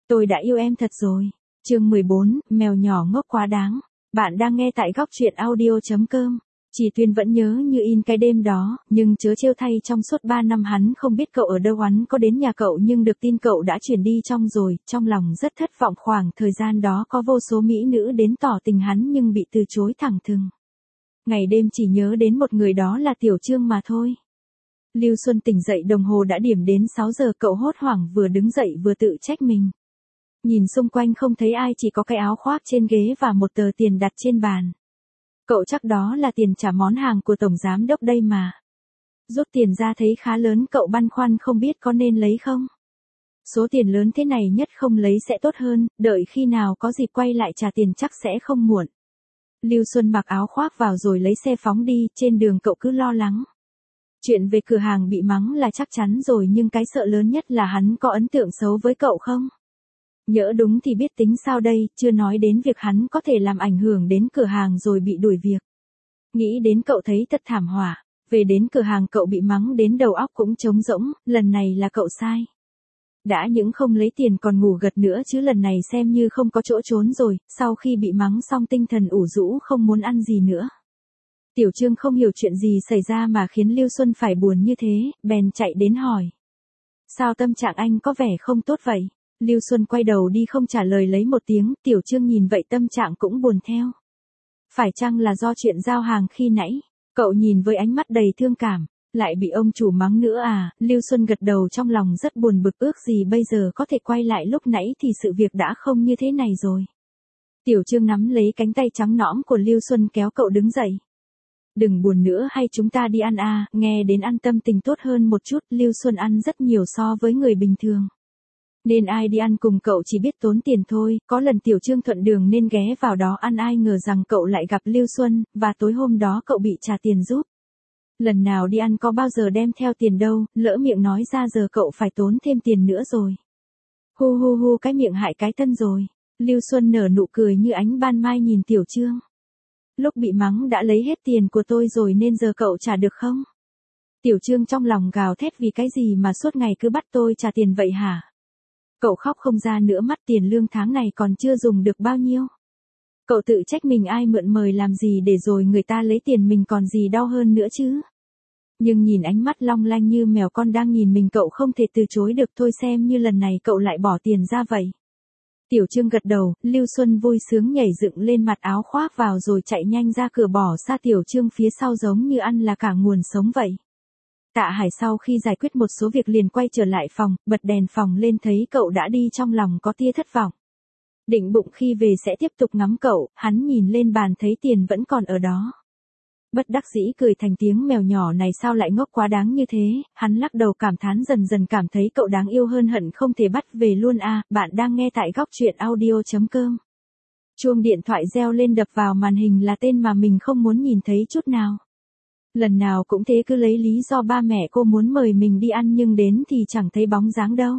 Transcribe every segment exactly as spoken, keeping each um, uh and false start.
Tôi đã yêu em thật rồi. Chương mười bốn, mèo nhỏ ngốc quá đáng. Bạn đang nghe tại góc truyện audio chấm com. Chỉ Tuyên vẫn nhớ như in cái đêm đó, nhưng chớ trêu thay trong suốt ba năm hắn không biết cậu ở đâu, hắn có đến nhà cậu nhưng được tin cậu đã chuyển đi trong rồi, trong lòng rất thất vọng. Khoảng thời gian đó có vô số mỹ nữ đến tỏ tình hắn nhưng bị từ chối thẳng thừng. Ngày đêm chỉ nhớ đến một người, đó là Tiểu Trương mà thôi. Lưu Xuân tỉnh dậy đồng hồ đã điểm đến sáu giờ, cậu hốt hoảng vừa đứng dậy vừa tự trách mình. Nhìn xung quanh không thấy ai, chỉ có cái áo khoác trên ghế và một tờ tiền đặt trên bàn. Cậu chắc đó là tiền trả món hàng của tổng giám đốc đây mà. Rút tiền ra thấy khá lớn, cậu băn khoăn không biết có nên lấy không. Số tiền lớn thế này nhất không lấy sẽ tốt hơn, đợi khi nào có dịp quay lại trả tiền chắc sẽ không muộn. Lưu Xuân mặc áo khoác vào rồi lấy xe phóng đi, trên đường cậu cứ lo lắng. Chuyện về cửa hàng bị mắng là chắc chắn rồi, nhưng cái sợ lớn nhất là hắn có ấn tượng xấu với cậu không? Nhỡ đúng thì biết tính sao đây, chưa nói đến việc hắn có thể làm ảnh hưởng đến cửa hàng rồi bị đuổi việc. Nghĩ đến cậu thấy thật thảm họa, về đến cửa hàng cậu bị mắng đến đầu óc cũng trống rỗng, lần này là cậu sai. Đã những không lấy tiền còn ngủ gật nữa chứ, lần này xem như không có chỗ trốn rồi. Sau khi bị mắng xong tinh thần ủ rũ không muốn ăn gì nữa. Tiểu Trương không hiểu chuyện gì xảy ra mà khiến Lưu Xuân phải buồn như thế, bèn chạy đến hỏi. Sao tâm trạng anh có vẻ không tốt vậy? Lưu Xuân quay đầu đi không trả lời lấy một tiếng, Tiểu Trương nhìn vậy tâm trạng cũng buồn theo. Phải chăng là do chuyện giao hàng khi nãy? Cậu nhìn với ánh mắt đầy thương cảm, lại bị ông chủ mắng nữa à? Lưu Xuân gật đầu, trong lòng rất buồn bực, ước gì bây giờ có thể quay lại lúc nãy thì sự việc đã không như thế này rồi. Tiểu Trương nắm lấy cánh tay trắng nõm của Lưu Xuân kéo cậu đứng dậy. Đừng buồn nữa, hay chúng ta đi ăn à, nghe đến ăn tâm tình tốt hơn một chút. Lưu Xuân ăn rất nhiều so với người bình thường. Nên ai đi ăn cùng cậu chỉ biết tốn tiền thôi, có lần Tiểu Trương thuận đường nên ghé vào đó ăn, ai ngờ rằng cậu lại gặp Lưu Xuân, và tối hôm đó cậu bị trả tiền giúp. Lần nào đi ăn có bao giờ đem theo tiền đâu, lỡ miệng nói ra giờ cậu phải tốn thêm tiền nữa rồi. Hu hu hu, cái miệng hại cái thân rồi. Lưu Xuân nở nụ cười như ánh ban mai nhìn Tiểu Trương. Lúc bị mắng đã lấy hết tiền của tôi rồi nên giờ cậu trả được không? Tiểu Trương trong lòng gào thét, vì cái gì mà suốt ngày cứ bắt tôi trả tiền vậy hả? Cậu khóc không ra nữa mắt, tiền lương tháng này còn chưa dùng được bao nhiêu. Cậu tự trách mình, ai mượn mời làm gì để rồi người ta lấy tiền mình còn gì đau hơn nữa chứ. Nhưng nhìn ánh mắt long lanh như mèo con đang nhìn mình, cậu không thể từ chối được, thôi xem như lần này cậu lại bỏ tiền ra vậy. Tiểu Trương gật đầu, Lưu Xuân vui sướng nhảy dựng lên, mặt áo khoác vào rồi chạy nhanh ra cửa, bỏ xa Tiểu Trương phía sau giống như ăn là cả nguồn sống vậy. Tạ Hải sau khi giải quyết một số việc liền quay trở lại phòng, bật đèn phòng lên thấy cậu đã đi, trong lòng có tia thất vọng. Định bụng khi về sẽ tiếp tục ngắm cậu, hắn nhìn lên bàn thấy tiền vẫn còn ở đó. Bất đắc dĩ cười thành tiếng, mèo nhỏ này sao lại ngốc quá đáng như thế, hắn lắc đầu cảm thán, dần dần cảm thấy cậu đáng yêu hơn, hận không thể bắt về luôn à. Bạn đang nghe tại góc truyện audio chấm com. Chuông điện thoại reo lên đập vào màn hình là tên mà mình không muốn nhìn thấy chút nào. Lần nào cũng thế, cứ lấy lý do ba mẹ cô muốn mời mình đi ăn nhưng đến thì chẳng thấy bóng dáng đâu.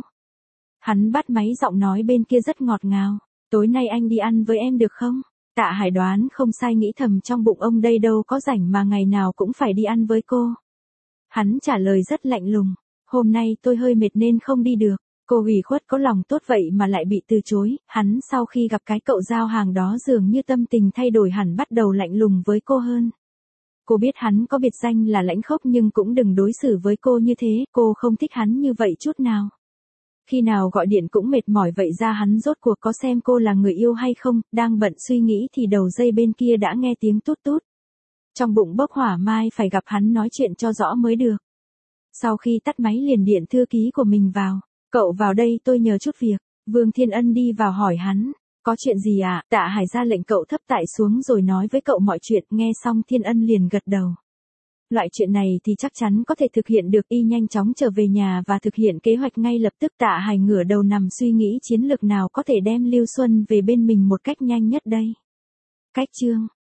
Hắn bắt máy, giọng nói bên kia rất ngọt ngào. Tối nay anh đi ăn với em được không? Tạ Hải đoán không sai, nghĩ thầm trong bụng ông đây đâu có rảnh mà ngày nào cũng phải đi ăn với cô. Hắn trả lời rất lạnh lùng. Hôm nay tôi hơi mệt nên không đi được. Cô ủy khuất có lòng tốt vậy mà lại bị từ chối. Hắn sau khi gặp cái cậu giao hàng đó dường như tâm tình thay đổi hẳn, bắt đầu lạnh lùng với cô hơn. Cô biết hắn có biệt danh là lãnh khốc nhưng cũng đừng đối xử với cô như thế, cô không thích hắn như vậy chút nào. Khi nào gọi điện cũng mệt mỏi vậy ra, hắn rốt cuộc có xem cô là người yêu hay không? Đang bận suy nghĩ thì đầu dây bên kia đã nghe tiếng tút tút. Trong bụng bốc hỏa, mai phải gặp hắn nói chuyện cho rõ mới được. Sau khi tắt máy liền điện thư ký của mình vào. Cậu vào đây, tôi nhờ chút việc. Vương Thiên Ân đi vào hỏi hắn. Có chuyện gì à? Tạ Hải ra lệnh cậu thấp tại xuống rồi nói với cậu mọi chuyện. Nghe xong Thiên Ân liền gật đầu. Loại chuyện này thì chắc chắn có thể thực hiện được, y nhanh chóng trở về nhà và thực hiện kế hoạch ngay lập tức. Tạ Hải ngửa đầu nằm suy nghĩ chiến lược nào có thể đem Lưu Xuân về bên mình một cách nhanh nhất đây. Cách chương